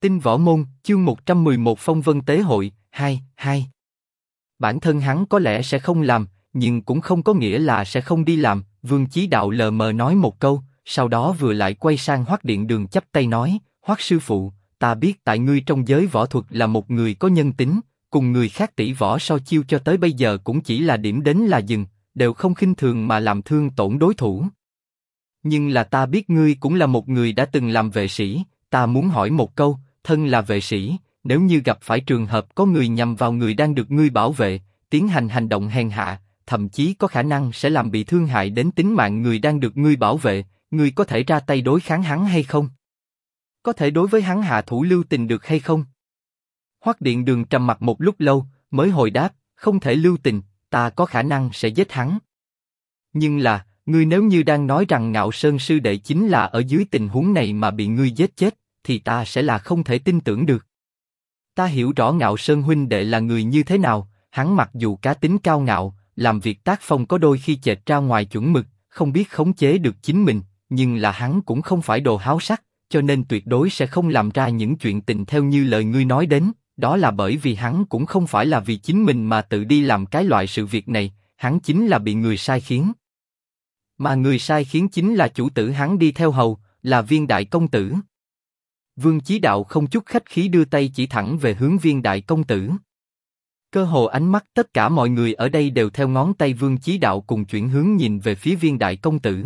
Tinh Võ Môn, chương 111 Phong Vân Tế Hội, 2. Bản thân hắn có lẽ sẽ không làm, nhưng cũng không có nghĩa là sẽ không đi làm, Vương Chí Đạo lờ mờ nói một câu, sau đó vừa lại quay sang Hoắc Điện Đường chắp tay nói, Hoắc sư phụ, ta biết tại ngươi trong giới võ thuật là một người có nhân tính, cùng người khác tỷ võ so chiêu cho tới bây giờ cũng chỉ là điểm đến là dừng, đều không khinh thường mà làm thương tổn đối thủ. Nhưng là ta biết ngươi cũng là một người đã từng làm vệ sĩ, ta muốn hỏi một câu, thân là vệ sĩ, nếu như gặp phải trường hợp có người nhằm vào người đang được ngươi bảo vệ, tiến hành hành động hèn hạ, thậm chí có khả năng sẽ làm bị thương hại đến tính mạng người đang được ngươi bảo vệ, ngươi có thể ra tay đối kháng hắn hay không? Có thể đối với hắn hạ thủ lưu tình được hay không? Hoắc Điện Đường trầm mặc một lúc lâu, mới hồi đáp, không thể lưu tình, ta có khả năng sẽ giết hắn. Nhưng là, ngươi nếu như đang nói rằng Ngạo Sơn sư đệ chính là ở dưới tình huống này mà bị ngươi giết chết, thì ta sẽ là không thể tin tưởng được. Ta hiểu rõ Ngạo Sơn huynh đệ là người như thế nào, hắn mặc dù cá tính cao ngạo, làm việc tác phong có đôi khi chệch ra ngoài chuẩn mực, không biết khống chế được chính mình, nhưng là hắn cũng không phải đồ háo sắc, cho nên tuyệt đối sẽ không làm ra những chuyện tình theo như lời ngươi nói đến. Đó là bởi vì hắn cũng không phải là vì chính mình mà tự đi làm cái loại sự việc này, hắn chính là bị người sai khiến. Mà người sai khiến chính là chủ tử hắn đi theo hầu, là Viên đại công tử. Vương Chí Đạo không chút khách khí đưa tay chỉ thẳng về hướng Viên đại công tử. Cơ hồ ánh mắt tất cả mọi người ở đây đều theo ngón tay Vương Chí Đạo cùng chuyển hướng nhìn về phía Viên đại công tử.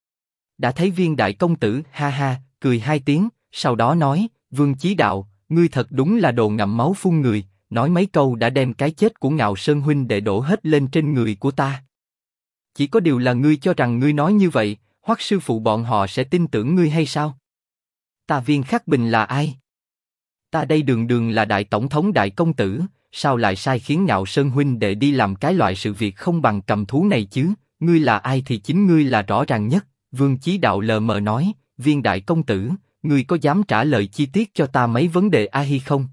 Đã thấy Viên đại công tử ha ha cười hai tiếng, sau đó nói, Vương Chí Đạo, ngươi thật đúng là đồ ngậm máu phun người, nói mấy câu đã đem cái chết của Ngạo Sơn huynh đệ đổ hết lên trên người của ta. Chỉ có điều là ngươi cho rằng ngươi nói như vậy, Hoắc sư phụ bọn họ sẽ tin tưởng ngươi hay sao? Ta Viên Khắc Bình là ai? Ta đây đường đường là đại tổng thống đại công tử, sao lại sai khiến Ngạo Sơn huynh đệ đi làm cái loại sự việc không bằng cầm thú này chứ? Ngươi là ai thì chính ngươi là rõ ràng nhất. Vương Chí Đạo lờ mờ nói, Viên đại công tử, ngươi có dám trả lời chi tiết cho ta mấy vấn đề hay không?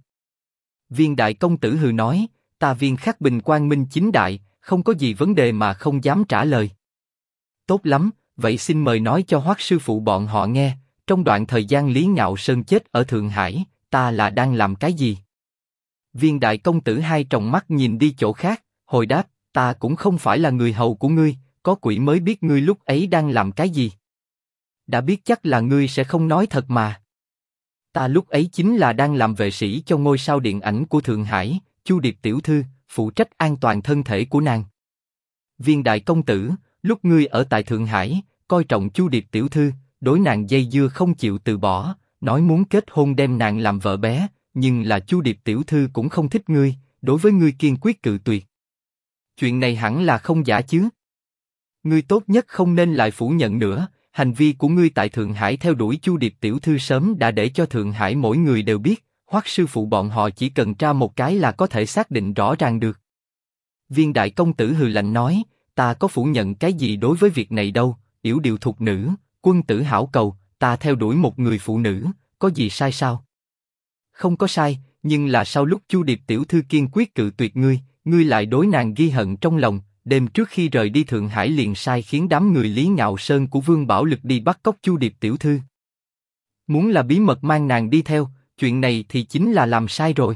Viên đại công tử hừ nói, ta Viên Khắc Bình quang minh chính đại, không có gì vấn đề mà không dám trả lời. Tốt lắm, vậy xin mời nói cho Hoắc sư phụ bọn họ nghe, trong đoạn thời gian Lý Ngạo Sơn chết ở Thượng Hải, ta là đang làm cái gì? Viên đại công tử hai tròng mắt nhìn đi chỗ khác, hồi đáp, ta cũng không phải là người hầu của ngươi, có quỷ mới biết ngươi lúc ấy đang làm cái gì. Đã biết chắc là ngươi sẽ không nói thật mà. Ta lúc ấy chính là đang làm vệ sĩ cho ngôi sao điện ảnh của Thượng Hải, Chu Điệp tiểu thư, phụ trách an toàn thân thể của nàng. Viên đại công tử, lúc ngươi ở tại Thượng Hải, coi trọng Chu Điệp tiểu thư, đối nàng dây dưa không chịu từ bỏ, nói muốn kết hôn đem nàng làm vợ bé, nhưng là Chu Điệp tiểu thư cũng không thích ngươi, đối với ngươi kiên quyết cự tuyệt. Chuyện này hẳn là không giả chứ? Ngươi tốt nhất không nên lại phủ nhận nữa. Hành vi của ngươi tại Thượng Hải theo đuổi Chu Điệp tiểu thư sớm đã để cho Thượng Hải mỗi người đều biết, Hoắc sư phụ bọn họ chỉ cần tra một cái là có thể xác định rõ ràng được. Viên đại công tử hừ lạnh nói, ta có phủ nhận cái gì đối với việc này đâu, yểu điệu thục nữ, quân tử hảo cầu, ta theo đuổi một người phụ nữ, có gì sai sao? Không có sai, nhưng là sau lúc Chu Điệp tiểu thư kiên quyết cự tuyệt ngươi, ngươi lại đối nàng ghi hận trong lòng. Đêm trước khi rời đi Thượng Hải liền sai khiến đám người Lý Ngạo Sơn của Vương Bảo Lực đi bắt cóc Chu Điệp tiểu thư. Muốn là bí mật mang nàng đi theo, chuyện này thì chính là làm sai rồi.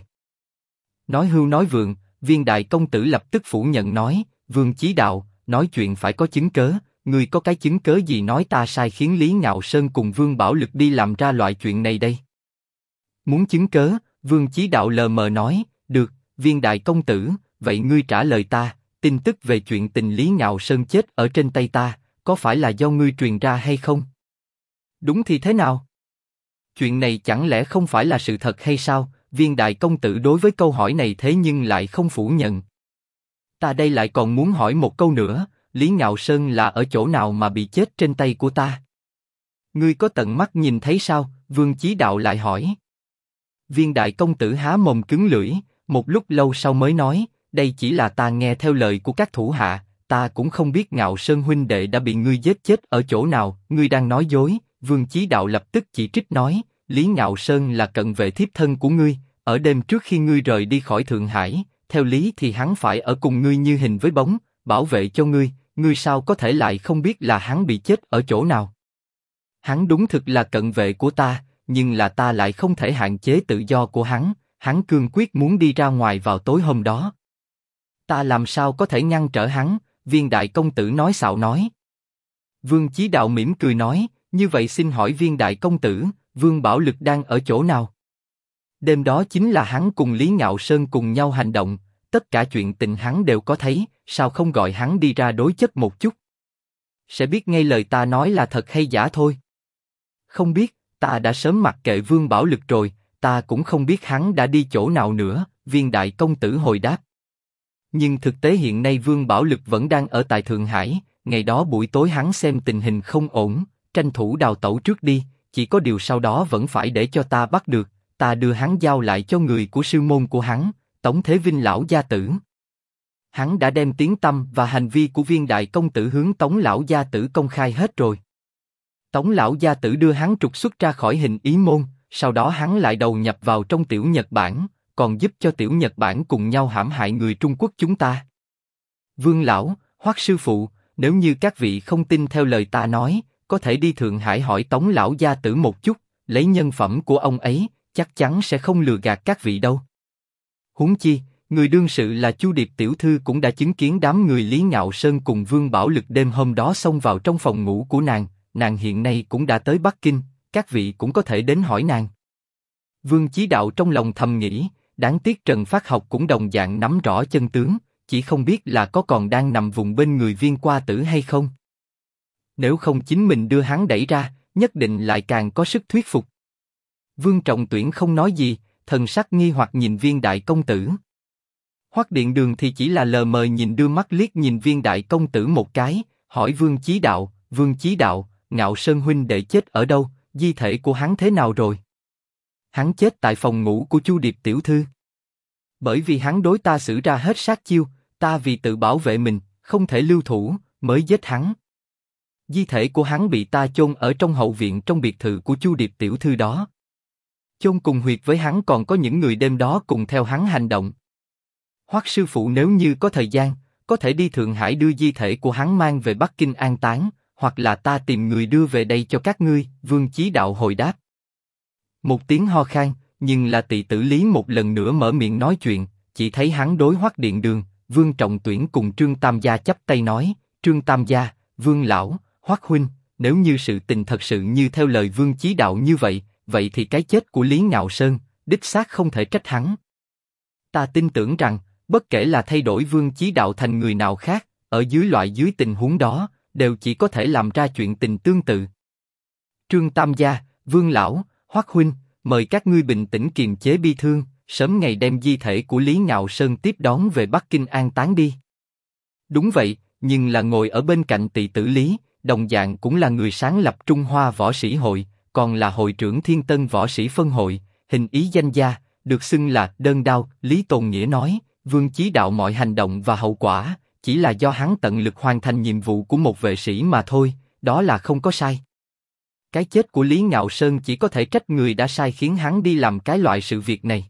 Nói hưu nói vượng, Viên đại công tử lập tức phủ nhận nói, Vương Chí Đạo, nói chuyện phải có chứng cớ, ngươi có cái chứng cớ gì nói ta sai khiến Lý Ngạo Sơn cùng Vương Bảo Lực đi làm ra loại chuyện này đây? Muốn chứng cớ, Vương Chí Đạo lờ mờ nói, được, Viên đại công tử, vậy ngươi trả lời ta. Tin tức về chuyện tình Lý Ngạo Sơn chết ở trên tay ta, có phải là do ngươi truyền ra hay không? Đúng thì thế nào? Chuyện này chẳng lẽ không phải là sự thật hay sao? Viên đại công tử đối với câu hỏi này thế nhưng lại không phủ nhận. Ta đây lại còn muốn hỏi một câu nữa, Lý Ngạo Sơn là ở chỗ nào mà bị chết trên tay của ta? Ngươi có tận mắt nhìn thấy sao? Vương Chí Đạo lại hỏi. Viên đại công tử há mồm cứng lưỡi, một lúc lâu sau mới nói, đây chỉ là ta nghe theo lời của các thủ hạ, ta cũng không biết Ngạo Sơn huynh đệ đã bị ngươi giết chết ở chỗ nào, ngươi đang nói dối. Vương Chí Đạo lập tức chỉ trích nói, Lý Ngạo Sơn là cận vệ thiếp thân của ngươi, ở đêm trước khi ngươi rời đi khỏi Thượng Hải, theo lý thì hắn phải ở cùng ngươi như hình với bóng, bảo vệ cho ngươi, ngươi sao có thể lại không biết là hắn bị chết ở chỗ nào? Hắn đúng thực là cận vệ của ta, nhưng là ta lại không thể hạn chế tự do của hắn cương quyết muốn đi ra ngoài vào tối hôm đó. Ta làm sao có thể ngăn trở hắn, viên đại công tử nói xạo nói. Vương Chí Đạo mỉm cười nói, như vậy xin hỏi viên đại công tử, Vương Bảo Lực đang ở chỗ nào? Đêm đó chính là hắn cùng Lý Ngạo Sơn cùng nhau hành động, tất cả chuyện tình hắn đều có thấy, sao không gọi hắn đi ra đối chất một chút? Sẽ biết ngay lời ta nói là thật hay giả thôi. Không biết, ta đã sớm mặc kệ Vương Bảo Lực rồi, ta cũng không biết hắn đã đi chỗ nào nữa, viên đại công tử hồi đáp. Nhưng thực tế hiện nay Vương Bảo Lực vẫn đang ở tại Thượng Hải, ngày đó buổi tối hắn xem tình hình không ổn, tranh thủ đào tẩu trước đi, chỉ có điều sau đó vẫn phải để cho ta bắt được, ta đưa hắn giao lại cho người của sư môn của hắn, Tống Thế Vinh lão gia tử. Hắn đã đem tiếng tăm và hành vi của viên đại công tử hướng Tống lão gia tử công khai hết rồi. Tống lão gia tử đưa hắn trục xuất ra khỏi Hình Ý môn, sau đó hắn lại đầu nhập vào trong Tiểu Nhật Bản, còn giúp cho Tiểu Nhật Bản cùng nhau hãm hại người Trung Quốc chúng ta. Vương lão, Hoắc sư phụ, nếu như các vị không tin theo lời ta nói, có thể đi Thượng Hải hỏi Tống lão gia tử một chút, lấy nhân phẩm của ông ấy, chắc chắn sẽ không lừa gạt các vị đâu. Huống chi, người đương sự là Chu Điệp tiểu thư cũng đã chứng kiến đám người Lý Ngạo Sơn cùng Vương Bảo Lực đêm hôm đó xông vào trong phòng ngủ của nàng hiện nay cũng đã tới Bắc Kinh, các vị cũng có thể đến hỏi nàng. Vương Chí Đạo trong lòng thầm nghĩ, đáng tiếc Trần Phát Học cũng đồng dạng nắm rõ chân tướng, chỉ không biết là có còn đang nằm vùng bên người Viên Qua Tử hay không. Nếu không chính mình đưa hắn đẩy ra, nhất định lại càng có sức thuyết phục. Vương Trọng Tuyển không nói gì, thần sắc nghi hoặc nhìn Viên đại công tử. Hoắc Điện Đường thì chỉ là lờ mờ nhìn đưa mắt liếc nhìn Viên đại công tử một cái, hỏi Vương Chí Đạo, Ngạo Sơn huynh đệ chết ở đâu, di thể của hắn thế nào rồi? Hắn chết tại phòng ngủ của Chu Điệp tiểu thư. Bởi vì hắn đối ta sử ra hết sát chiêu, ta vì tự bảo vệ mình, không thể lưu thủ, mới giết hắn. Di thể của hắn bị ta chôn ở trong hậu viện trong biệt thự của Chu Điệp tiểu thư đó. Chôn cùng huyệt với hắn còn có những người đêm đó cùng theo hắn hành động. Hoắc sư phụ nếu như có thời gian, có thể đi Thượng Hải đưa di thể của hắn mang về Bắc Kinh an táng, hoặc là ta tìm người đưa về đây cho các ngươi. Vương Chí Đạo hồi đáp. Một tiếng ho khan, nhưng là Tỳ Tử Lý một lần nữa mở miệng nói chuyện, chỉ thấy hắn đối Hoắc Điện Đường, Vương Trọng Tuyển cùng Trương Tam Gia chắp tay nói, Trương Tam Gia, Vương lão, Hoắc huynh, nếu như sự tình thật sự như theo lời Vương Chí Đạo như vậy, vậy thì cái chết của Lý Ngạo Sơn, đích xác không thể trách hắn. Ta tin tưởng rằng, bất kể là thay đổi Vương Chí Đạo thành người nào khác, ở dưới tình huống đó, đều chỉ có thể làm ra chuyện tình tương tự. Trương Tam Gia, Vương lão, Hoắc huynh, mời các ngươi bình tĩnh kiềm chế bi thương, sớm ngày đem di thể của Lý Ngạo Sơn tiếp đón về Bắc Kinh an táng đi. Đúng vậy, nhưng là ngồi ở bên cạnh Tỳ Tử Lý, đồng dạng cũng là người sáng lập Trung Hoa Võ Sĩ Hội, còn là hội trưởng Thiên Tân Võ Sĩ Phân Hội, Hình Ý danh gia, được xưng là Đơn Đao. Lý Tồn Nghĩa nói, Vương Chí Đạo mọi hành động và hậu quả, chỉ là do hắn tận lực hoàn thành nhiệm vụ của một vệ sĩ mà thôi, đó là không có sai. Cái chết của Lý Ngạo Sơn chỉ có thể trách người đã sai khiến hắn đi làm cái loại sự việc này.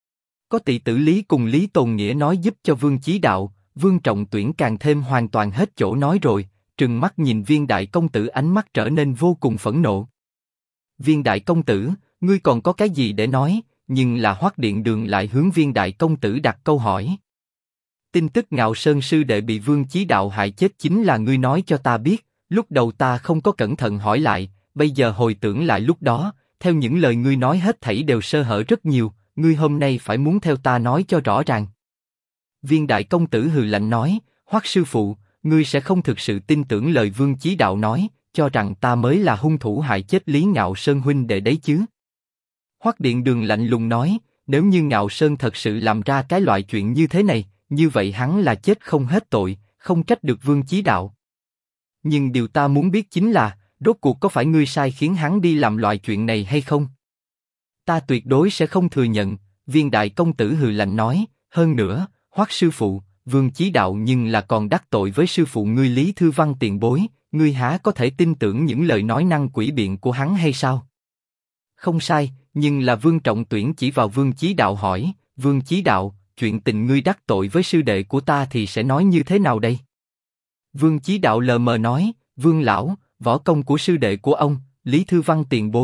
Có Tỳ Tử Lý cùng Lý Tồn Nghĩa nói giúp cho Vương Chí Đạo, Vương Trọng Tuyển càng thêm hoàn toàn hết chỗ nói rồi, trừng mắt nhìn Viên đại công tử, ánh mắt trở nên vô cùng phẫn nộ. Viên đại công tử, ngươi còn có cái gì để nói? Nhưng là Hoắc Điện Đường lại hướng Viên đại công tử đặt câu hỏi. Tin tức Ngạo Sơn sư đệ bị Vương Chí Đạo hại chết chính là ngươi nói cho ta biết, lúc đầu ta không có cẩn thận hỏi lại, bây giờ hồi tưởng lại lúc đó, theo những lời ngươi nói hết thảy đều sơ hở rất nhiều, ngươi hôm nay phải muốn theo ta nói cho rõ ràng. Viên đại công tử hừ lạnh nói, Hoắc sư phụ, ngươi sẽ không thực sự tin tưởng lời Vương Chí Đạo nói, cho rằng ta mới là hung thủ hại chết Lý Ngạo Sơn huynh đệ đấy chứ? Hoắc Điện Đường lạnh lùng nói, nếu như Ngạo Sơn thật sự làm ra cái loại chuyện như thế này, như vậy hắn là chết không hết tội, không trách được Vương Chí Đạo. Nhưng điều ta muốn biết chính là, rốt cuộc có phải ngươi sai khiến hắn đi làm loại chuyện này hay không? Ta tuyệt đối sẽ không thừa nhận. Viên đại công tử hừ lạnh nói, hơn nữa, Hoắc sư phụ, Vương Chí Đạo nhưng là còn đắc tội với sư phụ ngươi Lý Thư Văn tiền bối, ngươi há có thể tin tưởng những lời nói năng quỷ biện của hắn hay sao? Không sai, nhưng là Vương Trọng Tuyển chỉ vào Vương Chí Đạo hỏi, Vương Chí Đạo, chuyện tình ngươi đắc tội với sư đệ của ta thì sẽ nói như thế nào đây? Vương Chí Đạo lờ mờ nói, Vương lão, võ công của sư đệ của ông, Lý Thư Văn tiền bối,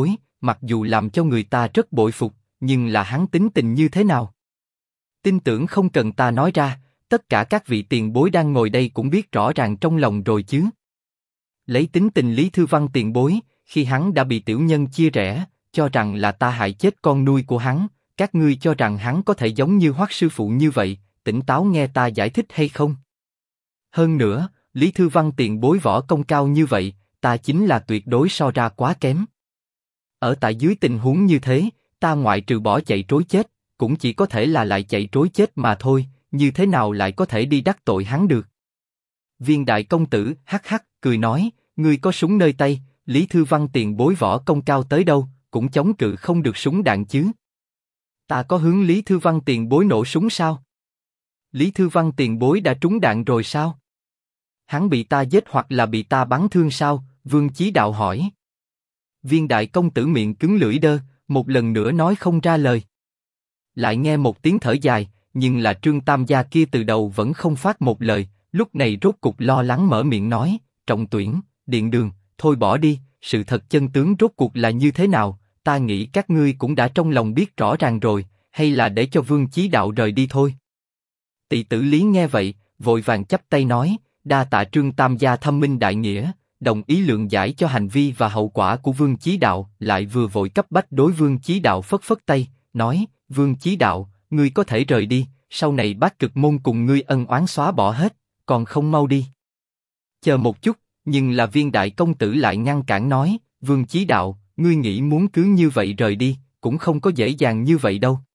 mặc dù làm cho người ta rất bội phục, nhưng là hắn tính tình như thế nào? Tin tưởng không cần ta nói ra, tất cả các vị tiền bối đang ngồi đây cũng biết rõ ràng trong lòng rồi chứ. Lấy tính tình Lý Thư Văn tiền bối, khi hắn đã bị tiểu nhân chia rẽ, cho rằng là ta hại chết con nuôi của hắn, các ngươi cho rằng hắn có thể giống như Hoắc sư phụ như vậy, tỉnh táo nghe ta giải thích hay không? Hơn nữa, Lý Thư Văn tiền bối võ công cao như vậy, ta chính là tuyệt đối so ra quá kém. Ở tại dưới tình huống như thế, ta ngoại trừ bỏ chạy trối chết, cũng chỉ có thể là lại chạy trối chết mà thôi, như thế nào lại có thể đi đắc tội hắn được? Viên đại công tử hắc hắc cười nói, ngươi có súng nơi tay, Lý Thư Văn tiền bối võ công cao tới đâu, cũng chống cự không được súng đạn chứ? Ta có hướng Lý Thư Văn tiền bối nổ súng sao? Lý Thư Văn tiền bối đã trúng đạn rồi sao? Hắn bị ta giết hoặc là bị ta bắn thương sao? Vương Chí Đạo hỏi. Viên đại công tử miệng cứng lưỡi đơ, một lần nữa nói không ra lời. Lại nghe một tiếng thở dài, nhưng là Trương Tam gia kia từ đầu vẫn không phát một lời, lúc này rốt cục lo lắng mở miệng nói, Trọng Tuyển, Điện Đường, thôi bỏ đi, sự thật chân tướng rốt cuộc là như thế nào, ta nghĩ các ngươi cũng đã trong lòng biết rõ ràng rồi, hay là để cho Vương Chí Đạo rời đi thôi. Tỳ tử Lý nghe vậy, vội vàng chắp tay nói, đa tạ Trương Tam gia thâm minh đại nghĩa, đồng ý lượng giải cho hành vi và hậu quả của Vương Chí Đạo, lại vừa vội cấp bách đối Vương Chí Đạo phất phất tay, nói, Vương Chí Đạo, ngươi có thể rời đi, sau này Bát Cực môn cùng ngươi ân oán xóa bỏ hết, còn không mau đi. Chờ một chút, nhưng là Viên đại công tử lại ngăn cản nói, Vương Chí Đạo, ngươi nghĩ muốn cứ như vậy rời đi, cũng không có dễ dàng như vậy đâu.